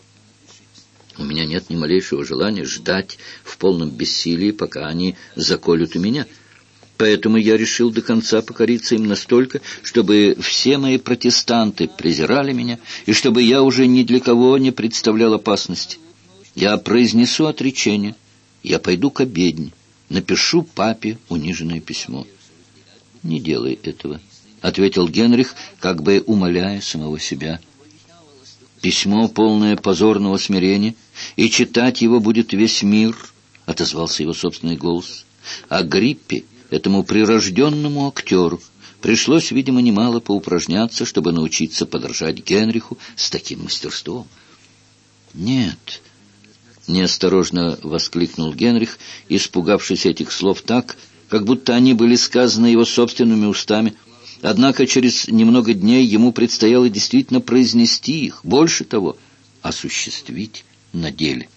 «У меня нет ни малейшего желания ждать в полном бессилии, пока они заколют и меня. Поэтому я решил до конца покориться им настолько, чтобы все мои протестанты презирали меня, и чтобы я уже ни для кого не представлял опасности. Я произнесу отречение, я пойду к обедне, напишу папе униженное письмо». «Не делай этого», — ответил Генрих, как бы умоляя самого себя. «Письмо, полное позорного смирения, и читать его будет весь мир», — отозвался его собственный голос. Агриппе, этому прирожденному актеру, пришлось, видимо, немало поупражняться, чтобы научиться подражать Генриху с таким мастерством. «Нет», — неосторожно воскликнул Генрих, испугавшись этих слов так, как будто они были сказаны его собственными устами. Однако через немного дней ему предстояло действительно произнести их, больше того, осуществить на деле.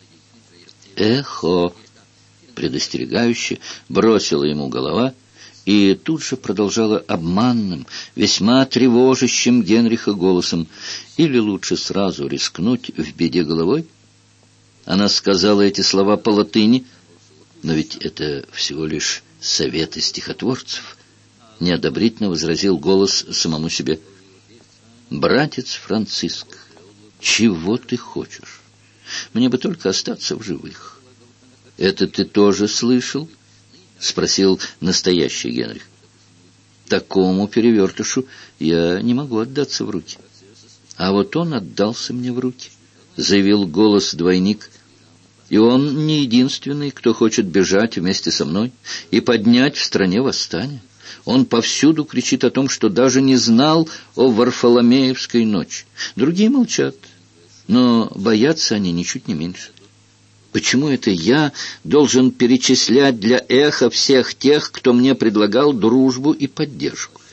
«Эхо!» — предостерегающе бросила ему голова и тут же продолжала обманным, весьма тревожащим Генриха голосом: «Или лучше сразу рискнуть в беде головой?» Она сказала эти слова по латыни, но ведь это всего лишь советы стихотворцев. Неодобрительно возразил голос самому себе. «Братец Франциск, чего ты хочешь? Мне бы только остаться в живых». «Это ты тоже слышал?» — спросил настоящий Генрих. «Такому перевертышу я не могу отдаться в руки». «А вот он отдался мне в руки», — заявил голос-двойник. «И он не единственный, кто хочет бежать вместе со мной и поднять в стране восстание. Он повсюду кричит о том, что даже не знал о Варфоломеевской ночи. Другие молчат, но боятся они ничуть не меньше. Почему это я должен перечислять для эха всех тех, кто мне предлагал дружбу и поддержку?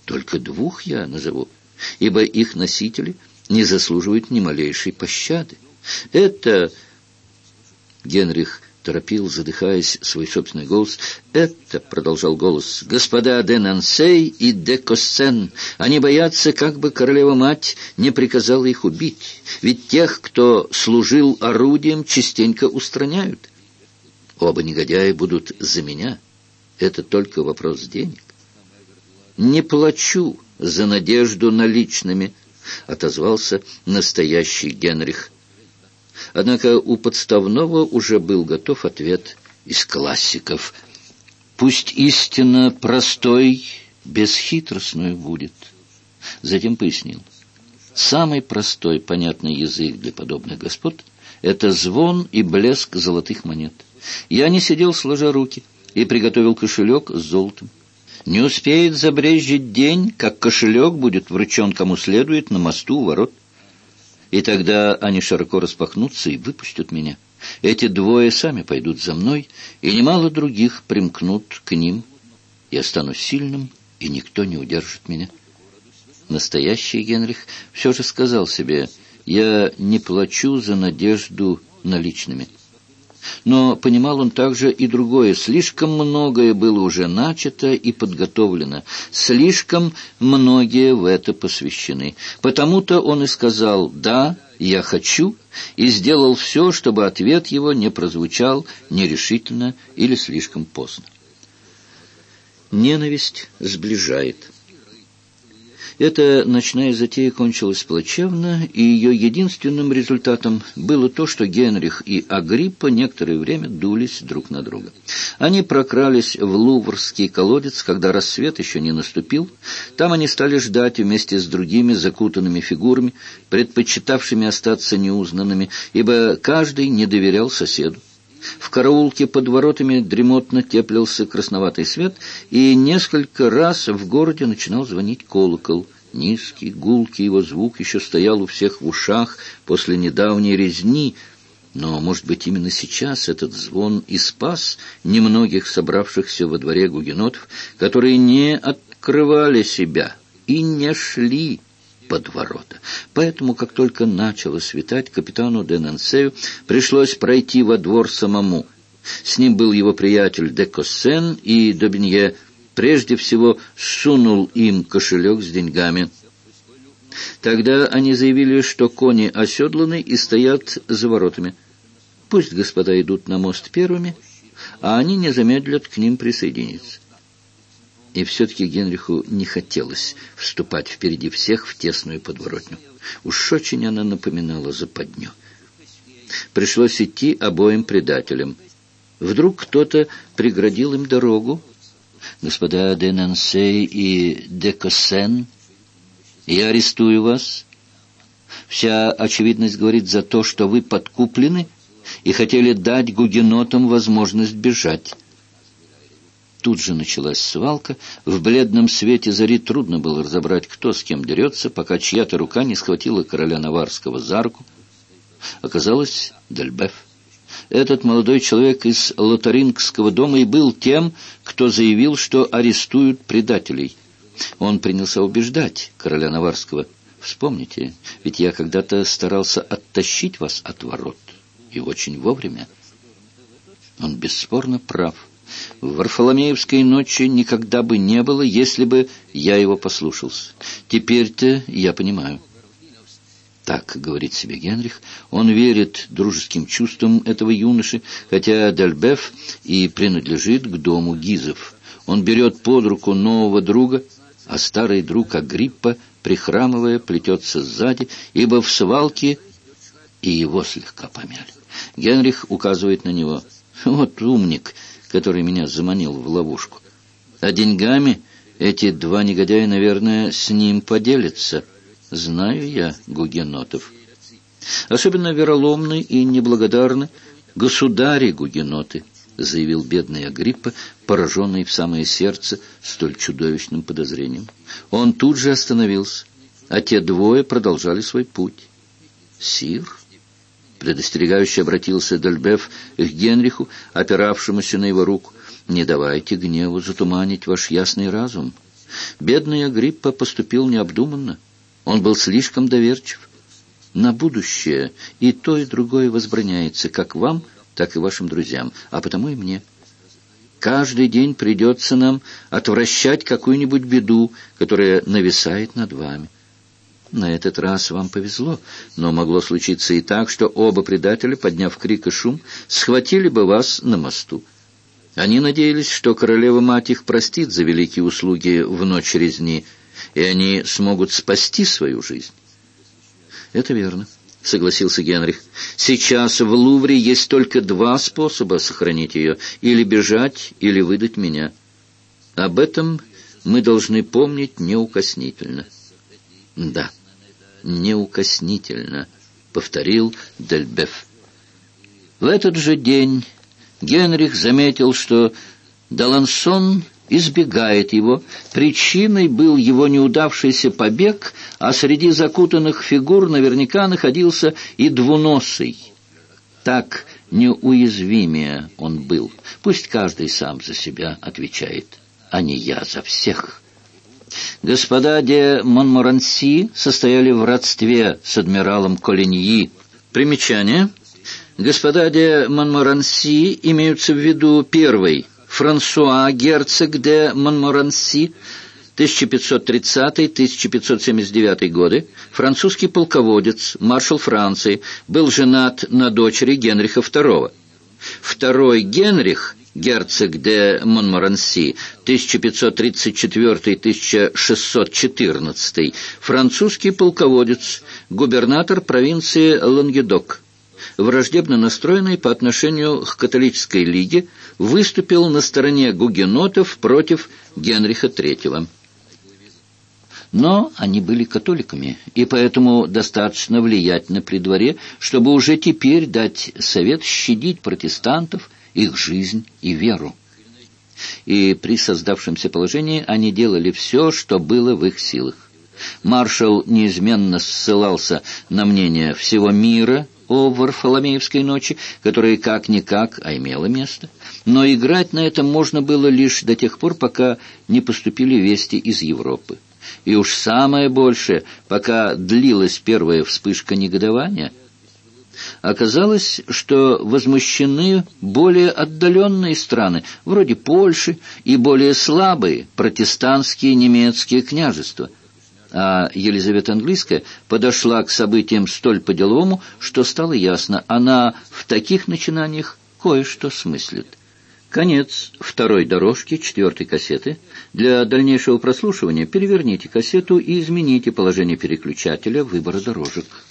Только двух я назову, ибо их носители не заслуживают ни малейшей пощады. Это... Генрих торопил, задыхаясь, свой собственный голос. «Это, — продолжал голос, — господа де Нансей и де Коссен. Они боятся, как бы королева-мать не приказала их убить. Ведь тех, кто служил орудием, частенько устраняют. Оба негодяя будут за меня. Это только вопрос денег». «Не плачу за надежду наличными», — отозвался настоящий Генрих. Однако у подставного уже был готов ответ из классиков. «Пусть истина простой, бесхитростную будет». Затем пояснил. Самый простой, понятный язык для подобных господ — это звон и блеск золотых монет. Я не сидел сложа руки и приготовил кошелек с золотом. Не успеет забрезжить день, как кошелек будет вручен кому следует на мосту у ворот. И тогда они широко распахнутся и выпустят меня. Эти двое сами пойдут за мной, и немало других примкнут к ним. Я стану сильным, и никто не удержит меня. Настоящий Генрих все же сказал себе: «Я не плачу за надежду наличными». Но понимал он также и другое. Слишком многое было уже начато и подготовлено. Слишком многие в это посвящены. Потому-то он и сказал: «Да, я хочу», и сделал все, чтобы ответ его не прозвучал нерешительно или слишком поздно. Ненависть сближает. Эта ночная затея кончилась плачевно, и ее единственным результатом было то, что Генрих и Агриппа некоторое время дулись друг на друга. Они прокрались в Луврский колодец, когда рассвет еще не наступил. Там они стали ждать вместе с другими закутанными фигурами, предпочитавшими остаться неузнанными, ибо каждый не доверял соседу. В караулке под воротами дремотно теплился красноватый свет, и несколько раз в городе начинал звонить колокол. Низкий, гулкий его звук еще стоял у всех в ушах после недавней резни, но, может быть, именно сейчас этот звон и спас немногих собравшихся во дворе гугенотов, которые не открывали себя и не шли под ворота. Поэтому, как только начало светать, капитану де Нансею пришлось пройти во двор самому. С ним был его приятель де Коссен, и Добинье прежде всего сунул им кошелек с деньгами. Тогда они заявили, что кони оседланы и стоят за воротами. Пусть господа идут на мост первыми, а они не замедлят к ним присоединиться. И все-таки Генриху не хотелось вступать впереди всех в тесную подворотню. Уж очень она напоминала западню. Пришлось идти обоим предателям. Вдруг кто-то преградил им дорогу. «Господа де Нансей и де Коссен, я арестую вас. Вся очевидность говорит за то, что вы подкуплены и хотели дать гугенотам возможность бежать». Тут же началась свалка. В бледном свете зари трудно было разобрать, кто с кем дерется, пока чья-то рука не схватила короля Наварского за руку. Оказалось, Дельбеф. Этот молодой человек из Лотарингского дома и был тем, кто заявил, что арестуют предателей. Он принялся убеждать короля Наварского: «Вспомните, ведь я когда-то старался оттащить вас от ворот, и очень вовремя». Он бесспорно прав. В Варфоломеевской ночи никогда бы не было, если бы я его послушался. Теперь-то я понимаю. Так говорит себе Генрих. Он верит дружеским чувствам этого юноши, хотя Дельбеф и принадлежит к дому Гизов. Он берет под руку нового друга, а старый друг Агриппа, прихрамывая, плетется сзади, ибо в свалке и его слегка помяли. Генрих указывает на него. «Вот умник, который меня заманил в ловушку. А деньгами эти два негодяя, наверное, с ним поделятся. Знаю я гугенотов. Особенно вероломны и неблагодарны государи-гугеноты», заявил бедный Агриппа, пораженный в самое сердце столь чудовищным подозрением. Он тут же остановился, а те двое продолжали свой путь. «Сир?» Предостерегающе обратился Дельбеф к Генриху, опиравшемуся на его руку. «Не давайте гневу затуманить ваш ясный разум. Бедный Агриппа поступил необдуманно. Он был слишком доверчив. На будущее и то, и другое возбраняется, как вам, так и вашим друзьям, а потому и мне. Каждый день придется нам отвращать какую-нибудь беду, которая нависает над вами. На этот раз вам повезло, но могло случиться и так, что оба предателя, подняв крик и шум, схватили бы вас на мосту. Они надеялись, что королева-мать их простит за великие услуги в ночь резни, и они смогут спасти свою жизнь. «Это верно», — согласился Генрих. «Сейчас в Лувре есть только два способа сохранить ее — или бежать, или выдать меня. Об этом мы должны помнить неукоснительно». «Да, неукоснительно», — повторил Дельбеф. В этот же день Генрих заметил, что d'Alençon избегает его. Причиной был его неудавшийся побег, а среди закутанных фигур наверняка находился и двуносый. Так неуязвимее он был. Пусть каждый сам за себя отвечает, а не я за всех. Господа де Монморанси состояли в родстве с адмиралом Колиньи. Примечание. Господа де Монморанси имеются в виду: первый — Франсуа, герцог де Монморанси, 1530-1579 годы, французский полководец, маршал Франции, был женат на дочери Генриха II. Второй — Генрих, герцог де Монморанси, 1534-1614, французский полководец, губернатор провинции Лангедок. Враждебно настроенный по отношению к католической лиге, выступил на стороне гугенотов против Генриха III. Но они были католиками, и поэтому достаточно влиятельны при дворе, чтобы уже теперь дать совет щадить протестантов, их жизнь и веру. И при создавшемся положении они делали все, что было в их силах. Маршал неизменно ссылался на мнение всего мира о Варфоломеевской ночи, которая как-никак, а имела место. Но играть на этом можно было лишь до тех пор, пока не поступили вести из Европы. И уж самое большее, пока длилась первая вспышка негодования. Оказалось, что возмущены более отдаленные страны, вроде Польши, и более слабые протестантские немецкие княжества. А Елизавета Английская подошла к событиям столь по-деловому, что стало ясно, она в таких начинаниях кое-что смыслит. Конец второй дорожки 4-й кассеты. Для дальнейшего прослушивания переверните кассету и измените положение переключателя выбора дорожек.